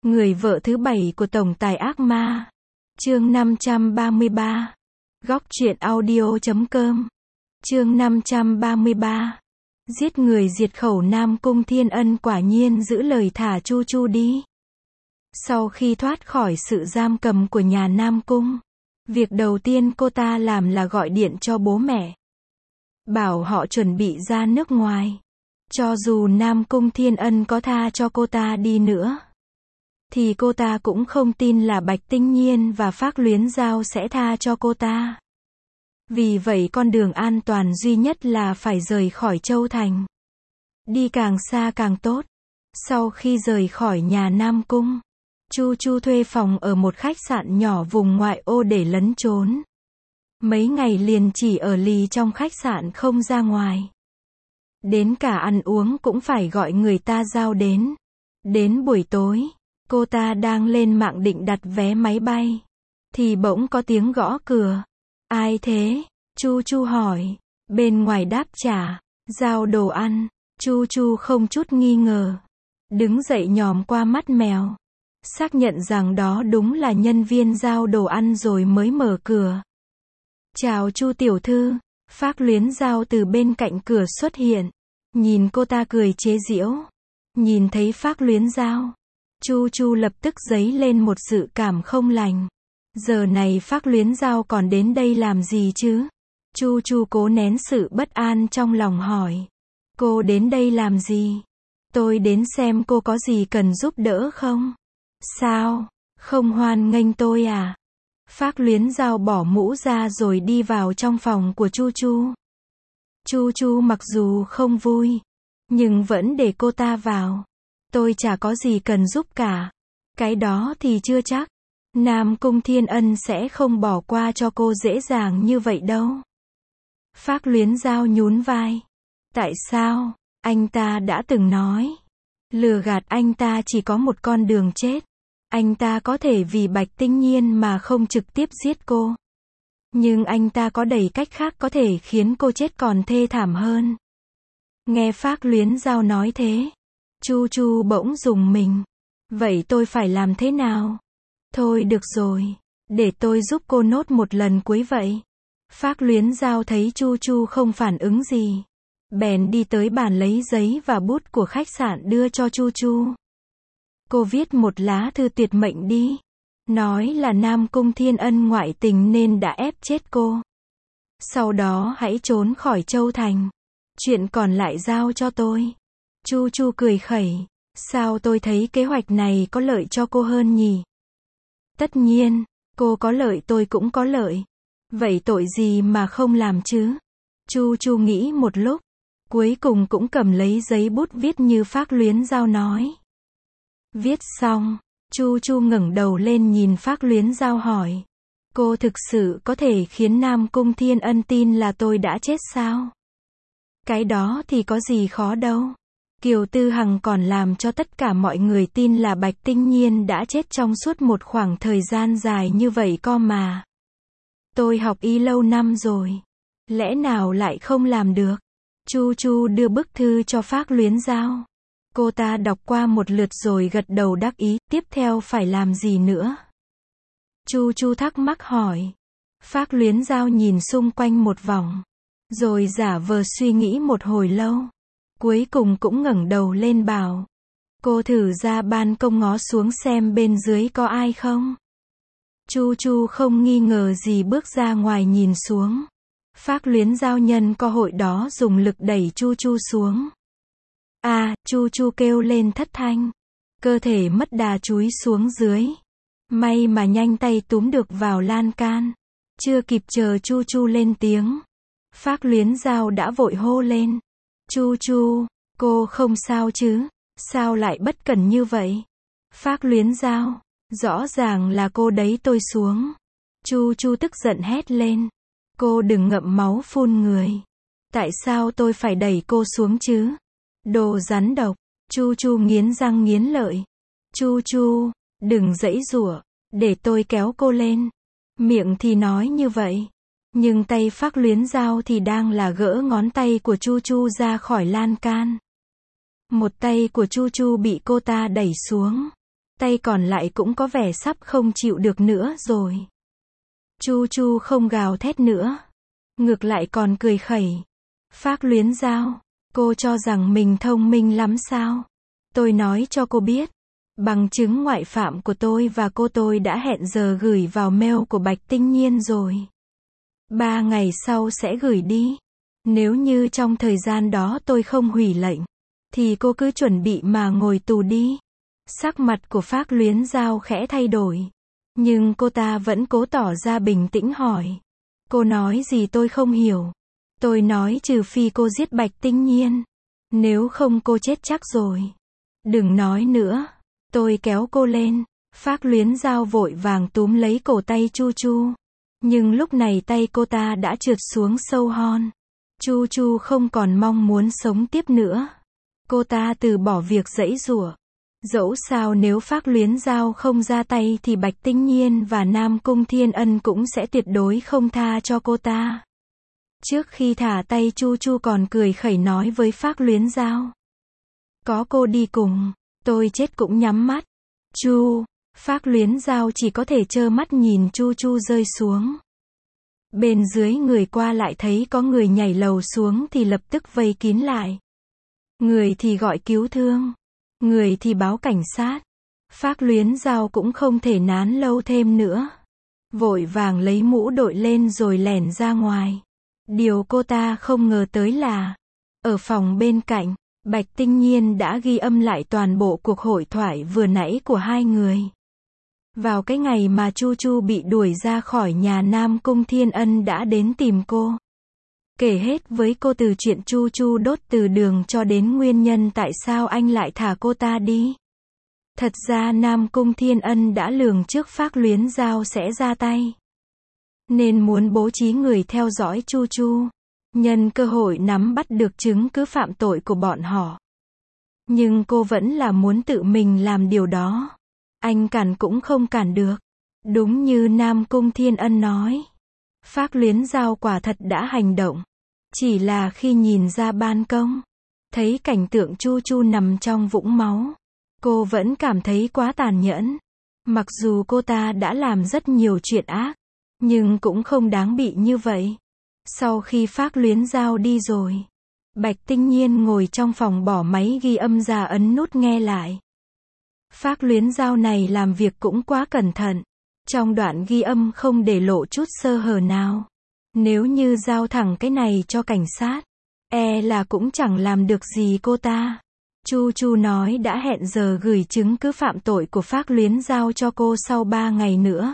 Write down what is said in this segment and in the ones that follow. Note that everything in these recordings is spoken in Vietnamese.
Người vợ thứ 7 của tổng tài ác ma. Chương 533. Góc truyện audio.com. Chương 533. Giết người diệt khẩu Nam Cung Thiên Ân quả nhiên giữ lời thả Chu Chu đi. Sau khi thoát khỏi sự giam cầm của nhà Nam Cung, việc đầu tiên cô ta làm là gọi điện cho bố mẹ, bảo họ chuẩn bị ra nước ngoài. Cho dù Nam Cung Thiên Ân có tha cho cô ta đi nữa, thì cô ta cũng không tin là Bạch Tinh Nhiên và Phác Luyến Giao sẽ tha cho cô ta. Vì vậy con đường an toàn duy nhất là phải rời khỏi Châu Thành. Đi càng xa càng tốt. Sau khi rời khỏi nhà Nam Cung, Chu Chu thuê phòng ở một khách sạn nhỏ vùng ngoại ô để lẩn trốn. Mấy ngày liền chỉ ở lì trong khách sạn không ra ngoài. Đến cả ăn uống cũng phải gọi người ta giao đến. Đến buổi tối, cô ta đang lên mạng định đặt vé máy bay, thì bỗng có tiếng gõ cửa. Ai thế? Chu Chu hỏi. Bên ngoài đáp trả, giao đồ ăn. Chu Chu không chút nghi ngờ, đứng dậy nhòm qua mắt mèo, xác nhận rằng đó đúng là nhân viên giao đồ ăn rồi mới mở cửa. Chào Chu tiểu thư. Phác Luyến Giao từ bên cạnh cửa xuất hiện, nhìn cô ta cười chế giễu. Nhìn thấy Phác Luyến Giao, Chu Chu lập tức dấy lên một dự cảm không lành. Giờ này Phác Luyến Giao còn đến đây làm gì chứ? Chu Chu cố nén sự bất an trong lòng hỏi. Cô đến đây làm gì? Tôi đến xem cô có gì cần giúp đỡ không? Sao? Không hoan nghênh tôi à? Phác Luyến Giao bỏ mũ ra rồi đi vào trong phòng của Chu Chu. Chu Chu mặc dù không vui, nhưng vẫn để cô ta vào. Tôi chả có gì cần giúp cả. Cái đó thì chưa chắc. Nam Cung Thiên Ân sẽ không bỏ qua cho cô dễ dàng như vậy đâu. Phác Luyến Giao nhún vai. Tại sao? Anh ta đã từng nói, lừa gạt anh ta chỉ có một con đường chết. Anh ta có thể vì Bạch Tinh Nhiên mà không trực tiếp giết cô, nhưng anh ta có đầy cách khác có thể khiến cô chết còn thê thảm hơn. Nghe Phác Luyến Giao nói thế, Chu Chu bỗng rùng mình. Vậy tôi phải làm thế nào? Thôi được rồi, để tôi giúp cô nốt một lần cuối vậy. Phác Luyến Giao thấy Chu Chu không phản ứng gì, bèn đi tới bàn lấy giấy và bút của khách sạn đưa cho Chu Chu. Cô viết một lá thư tuyệt mệnh đi. Nói là Nam Cung Thiên Ân ngoại tình nên đã ép chết cô. Sau đó hãy trốn khỏi Châu Thành. Chuyện còn lại giao cho tôi. Chu Chu cười khẩy. Sao tôi thấy kế hoạch này có lợi cho cô hơn nhỉ? Tất nhiên, cô có lợi tôi cũng có lợi. Vậy tội gì mà không làm chứ? Chu Chu nghĩ một lúc, cuối cùng cũng cầm lấy giấy bút viết như Phác Luyến Giao nói. Viết xong, Chu Chu ngẩng đầu lên nhìn Phác Luyến Giao hỏi. Cô thực sự có thể khiến Nam Cung Thiên Ân tin là tôi đã chết sao? Cái đó thì có gì khó đâu. Kiều Tư Hằng còn làm cho tất cả mọi người tin là Bạch Tinh Nhiên đã chết trong suốt một khoảng thời gian dài như vậy cơ mà. Tôi học y lâu năm rồi, lẽ nào lại không làm được? Chu Chu đưa bức thư cho Phác Luyến Giao. Cô ta đọc qua một lượt rồi gật đầu đắc ý, tiếp theo phải làm gì nữa? Chu Chu thắc mắc hỏi. Phác Luyến Giao nhìn xung quanh một vòng, rồi giả vờ suy nghĩ một hồi lâu. Cuối cùng cũng ngẩng đầu lên bảo. Cô thử ra ban công ngó xuống xem bên dưới có ai không? Chu Chu không nghi ngờ gì bước ra ngoài nhìn xuống. Phác Luyến Giao nhân cơ hội đó dùng lực đẩy Chu Chu xuống. Chu Chu kêu lên thất thanh. Cơ thể mất đà chúi xuống dưới. May mà nhanh tay túm được vào lan can. Chưa kịp chờ Chu Chu lên tiếng, Phác Luyến Giao đã vội hô lên. Chu Chu, cô không sao chứ? Sao lại bất cẩn như vậy? Phác Luyến Giao, rõ ràng là cô đẩy tôi xuống. Chu Chu tức giận hét lên. Cô đừng ngậm máu phun người. Tại sao tôi phải đẩy cô xuống chứ? Đồ rắn độc. Chu Chu nghiến răng nghiến lợi. Chu Chu, đừng giãy giụa, để tôi kéo cô lên. Miệng thì nói như vậy, nhưng tay Phác Luyến Giao thì đang là gỡ ngón tay của Chu Chu ra khỏi lan can. Một tay của Chu Chu bị cô ta đẩy xuống. tay còn lại cũng có vẻ sắp không chịu được nữa rồi. Chu Chu không gào thét nữa, ngược lại còn cười khẩy. Phác Luyến Giao, cô cho rằng mình thông minh lắm sao? Tôi nói cho cô biết, bằng chứng ngoại phạm của tôi và cô tôi đã hẹn giờ gửi vào mail của Bạch Tinh Nhiên rồi. 3 ngày sau sẽ gửi đi. Nếu như trong thời gian đó tôi không hủy lệnh, thì cô cứ chuẩn bị mà ngồi tù đi. Sắc mặt của Phác Luyến Giao khẽ thay đổi, nhưng cô ta vẫn cố tỏ ra bình tĩnh hỏi. Cô nói gì tôi không hiểu. Tôi nói trừ phi cô giết Bạch Tinh Nhiên. Nếu không cô chết chắc rồi. Đừng nói nữa. Tôi kéo cô lên. Phác Luyến Giao vội vàng túm lấy cổ tay Chu Chu. Nhưng lúc này tay cô ta đã trượt xuống sâu hon. Chu Chu không còn mong muốn sống tiếp nữa. Cô ta từ bỏ việc giãy giụa. Dẫu sao nếu Phác Luyến Giao không ra tay thì Bạch Tinh Nhiên và Nam Cung Thiên Ân cũng sẽ tuyệt đối không tha cho cô ta. Trước khi thả tay Chu Chu còn cười khẩy nói với Phác Luyến Giao. Có cô đi cùng, tôi chết cũng nhắm mắt. Chu, Phác Luyến Giao chỉ có thể trơ mắt nhìn Chu Chu rơi xuống. Bên dưới người qua lại thấy có người nhảy lầu xuống thì lập tức vây kín lại. Người thì gọi cứu thương, người thì báo cảnh sát. Phác Luyến Giao cũng không thể nán lâu thêm nữa. Vội vàng lấy mũ đội lên rồi lẻn ra ngoài. Điều cô ta không ngờ tới là, ở phòng bên cạnh, Bạch Tinh Nhiên đã ghi âm lại toàn bộ cuộc hội thoại vừa nãy của hai người. Vào cái ngày mà Chu Chu bị đuổi ra khỏi nhà, Nam Cung Thiên Ân đã đến tìm cô. Kể hết với cô từ chuyện Chu Chu đốt từ đường cho đến nguyên nhân tại sao anh lại thả cô ta đi. Thật ra Nam Cung Thiên Ân đã lường trước Phác Luyến Giao sẽ ra tay, nên muốn bố trí người theo dõi Chu Chu, nhân cơ hội nắm bắt được chứng cứ phạm tội của bọn họ. Nhưng cô vẫn là muốn tự mình làm điều đó. Anh cản cũng không cản được. Đúng như Nam Cung Thiên Ân nói, Phác Luyến Giao quả thật đã hành động. Chỉ là khi nhìn ra ban công, thấy cảnh tượng Chu Chu nằm trong vũng máu, cô vẫn cảm thấy quá tàn nhẫn. Mặc dù cô ta đã làm rất nhiều chuyện ác, nhưng cũng không đáng bị như vậy. Sau khi Phác Luyến Giao đi rồi, Bạch Tinh Nhiên ngồi trong phòng bỏ máy ghi âm ra ấn nút nghe lại. Phác Luyến Giao này làm việc cũng quá cẩn thận. Trong đoạn ghi âm không để lộ chút sơ hở nào. Nếu như giao thẳng cái này cho cảnh sát, là cũng chẳng làm được gì cô ta. Chu Chu nói đã hẹn giờ gửi chứng cứ phạm tội của Phác Luyến Giao cho cô sau 3 ngày nữa.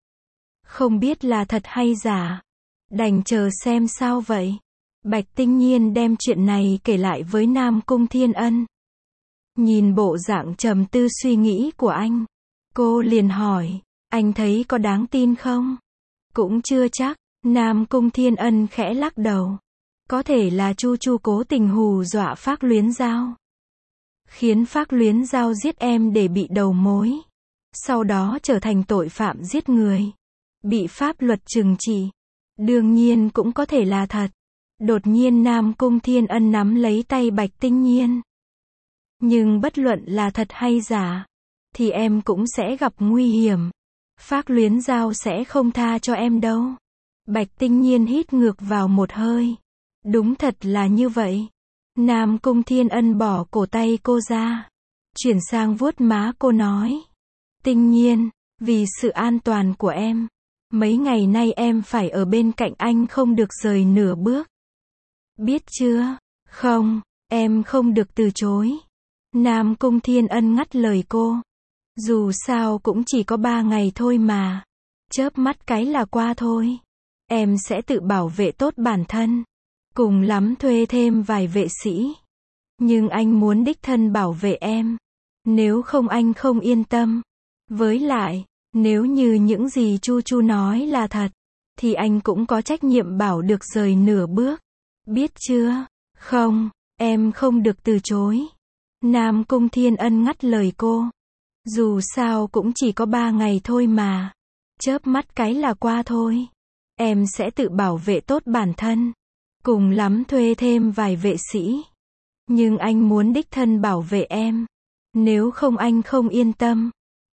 Không biết là thật hay giả. Đành chờ xem sao vậy. Bạch Tinh Nhiên đem chuyện này kể lại với Nam Cung Thiên Ân. Nhìn bộ dạng trầm tư suy nghĩ của anh, cô liền hỏi, anh thấy có đáng tin không? Cũng chưa chắc. Nam Cung Thiên Ân khẽ lắc đầu. Có thể là Chu Chu cố tình hù dọa Phác Luyến Giao, khiến Phác Luyến Giao giết em để bị đầu mối, sau đó trở thành tội phạm giết người, bị pháp luật trừng trị. Đương nhiên cũng có thể là thật. Đột nhiên Nam Cung Thiên Ân nắm lấy tay Bạch Tinh Nhiên. Nhưng bất luận là thật hay giả, thì em cũng sẽ gặp nguy hiểm. Phác Luyến Giao sẽ không tha cho em đâu. Bạch Tinh Nhiên hít ngược vào một hơi. Đúng thật là như vậy. Nam Cung Thiên Ân bỏ cổ tay cô ra, chuyển sang vuốt má cô nói. Tinh Nhiên, vì sự an toàn của em, mấy ngày nay em phải ở bên cạnh anh không được rời nửa bước. Biết chưa? Không, em không được từ chối. Nam Cung Thiên Ân ngắt lời cô. Dù sao cũng chỉ có 3 ngày thôi mà. Chớp mắt cái là qua thôi. Em sẽ tự bảo vệ tốt bản thân. Cùng lắm thuê thêm vài vệ sĩ. Nhưng anh muốn đích thân bảo vệ em. Nếu không anh không yên tâm. Với lại, nếu như những gì Chu Chu nói là thật, thì anh cũng có trách nhiệm bảo được rời nửa bước. Biết chưa? Không, em không được từ chối. Nam Cung Thiên Ân ngắt lời cô. Dù sao cũng chỉ có 3 ngày thôi mà. Chớp mắt cái là qua thôi. Em sẽ tự bảo vệ tốt bản thân. Cùng lắm thuê thêm vài vệ sĩ. Nhưng anh muốn đích thân bảo vệ em. Nếu không anh không yên tâm.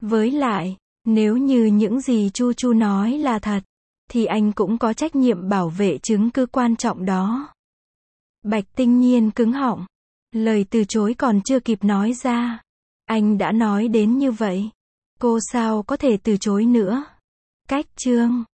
Với lại, nếu như những gì Chu Chu nói là thật, thì anh cũng có trách nhiệm bảo vệ chứng cứ quan trọng đó. Bạch Tinh Nhiên cứng họng. Lời từ chối còn chưa kịp nói ra. Anh đã nói đến như vậy. Cô sao có thể từ chối nữa. Cách chương